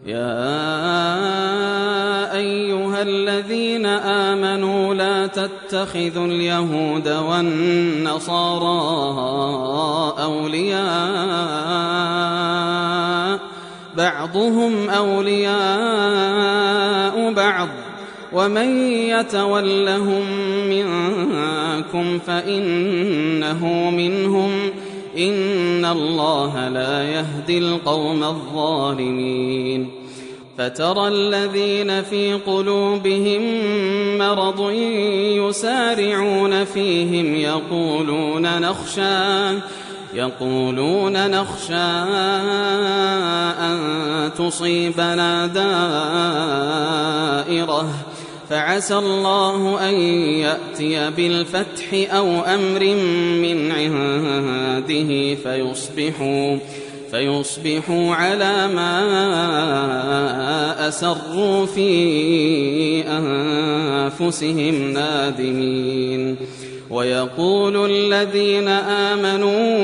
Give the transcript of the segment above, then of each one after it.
يا أيها الذين آمنوا لا تتخذوا اليهود والنصارى أولياء بعضهم أولياء بعض ومن يتولهم منكم فإنه منهم إن الله لا يهدي القوم الظالمين فترى الذين في قلوبهم مرض يسارعون فيهم يقولون نخشى أن تصيبنا دائرة فعسى الله أن يأتي بالفتح أو أمر من عنده فيصبحوا على ما أسروا في أنفسهم نادمين ويقول الذين آمنوا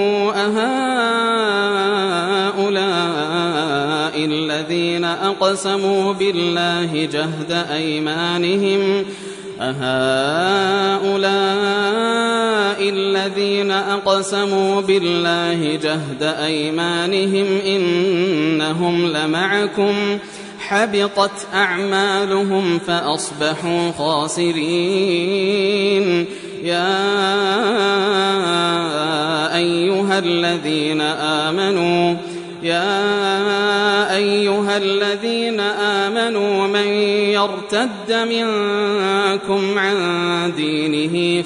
أهؤلاء الذين أقسموا بالله جهد أيمانهم إنهم لمعكم حبطت أعمالهم فأصبحوا خاسرين يا أيها الذين آمنوا من يرتد منكم عن دينه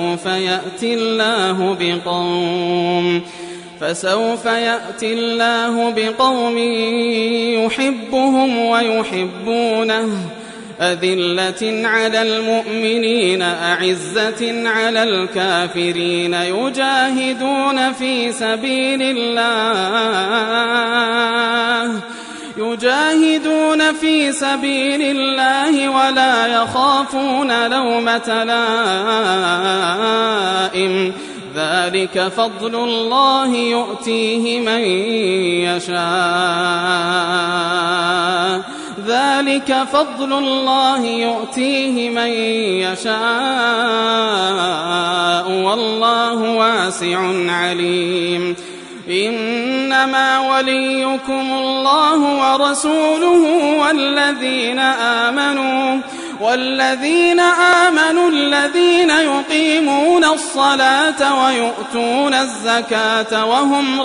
فسوف يأتي الله بقوم يحبهم ويحبونه أذلة على المؤمنين أعزة على الكافرين يجاهدون في سبيل الله ولا يخافون لومة لائم ذلك فضل الله يؤتيه من يشاء والله واسع عليم إنما وليكم الله ورسوله والذين آمنوا الذين يقيمون الصلاة ويؤتون الزكاة وهم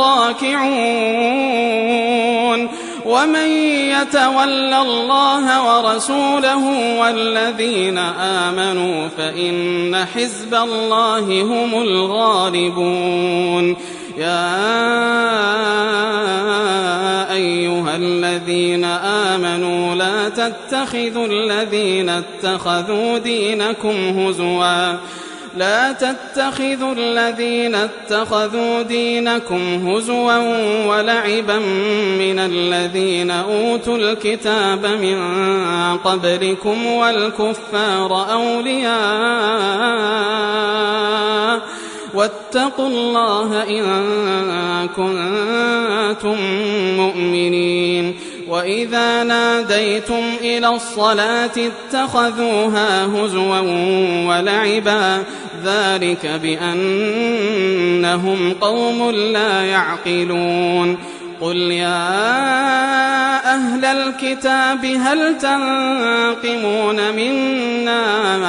راكعون ومن يتول الله ورسوله والذين آمنوا فإن حزب الله هم الغالبون يا أيها الذين آمنوا لا تتخذوا الذين اتخذوا دينكم هزوا ولعبا من الذين أوتوا الكتاب من قبلكم والكفار أولياء واتقوا الله إن كنتم مؤمنين وإذا ناديتم إلى الصلاة اتخذوها هزوا ولعبا ذلك بأنهم قوم لا يعقلون قل يا أهل الكتاب هل تنقمون منا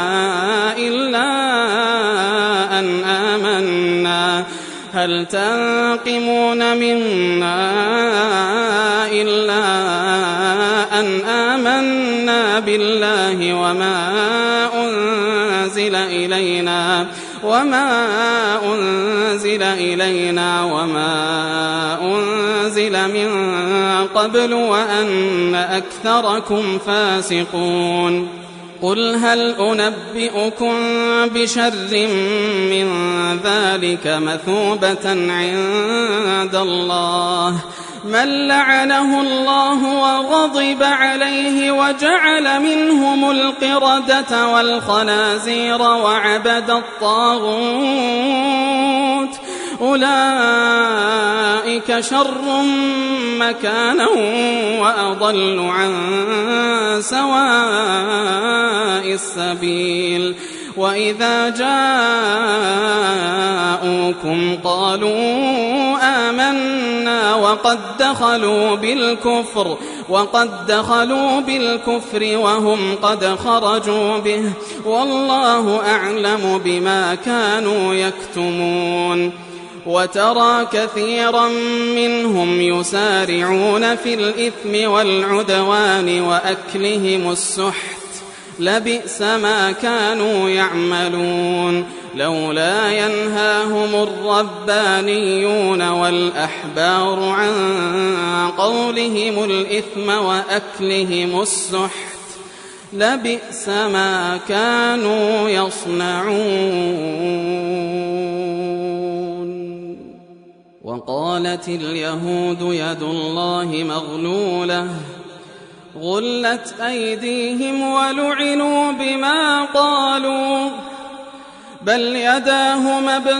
إلا أن آمنا بالله وما أنزل إلينا وما أنزل من قبل وأن أكثركم فاسقون قل هل أنبئكم بشر من ذلك مثوبة عند الله من لعنه الله وغضب عليه وجعل منهم القردة والخنازير أولئك شر مكانا وأضل عن سواء السبيل وإذا جاءوكم قالوا آمنا وقد دخلوا بالكفر وهم قد خرجوا به والله أعلم بما كانوا يكتمون وترى كثيرا منهم يسارعون في الإثم والعدوان وأكلهم السحت لبئس ما كانوا يعملون لولا ينهاهم الربانيون والأحبار عن قولهم الإثم وأكلهم السحت لبئس ما كانوا يصنعون. وقالت اليهود يد الله مغلولة غلت أيديهم ولعنوا بما قالوا بل يداه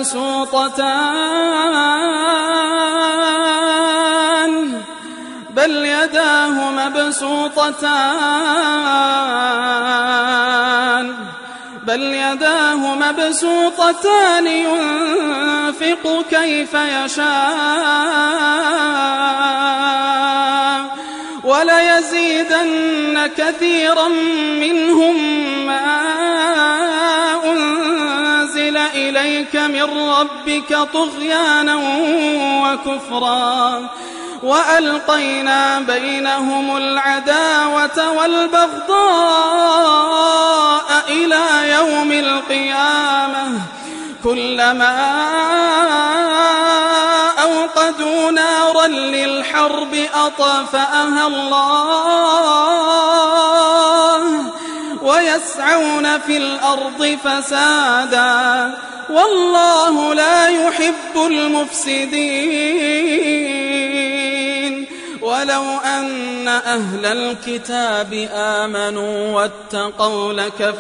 مبسوطتان ينفق كيف يشاء وليزيدن كثيرا منهم ما أنزل إليك من ربك طغيانا وكفرا وألقينا بينهم العداوة والبغضاء إلى يوم القيامة كلما أوقدوا نارا للحرب أطفأها الله ويسعون في الأرض فسادا والله لا يحب المفسدين. ولو أن أهل الكتاب آمنوا واتقوا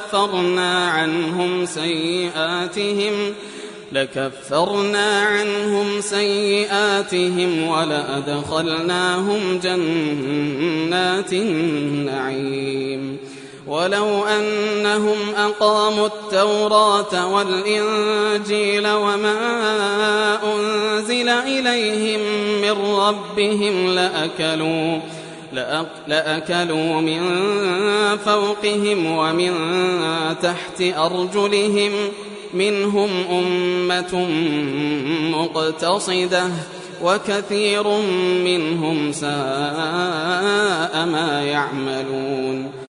لكفرنا عنهم سيئاتهم ولأدخلناهم جنات النعيم ولو أنهم أقاموا التوراة والإنجيل وما أنزل إليهم من ربهم لأكلوا من فوقهم ومن تحت أرجلهم منهم أمة مقتصدة وكثير منهم ساء ما يعملون.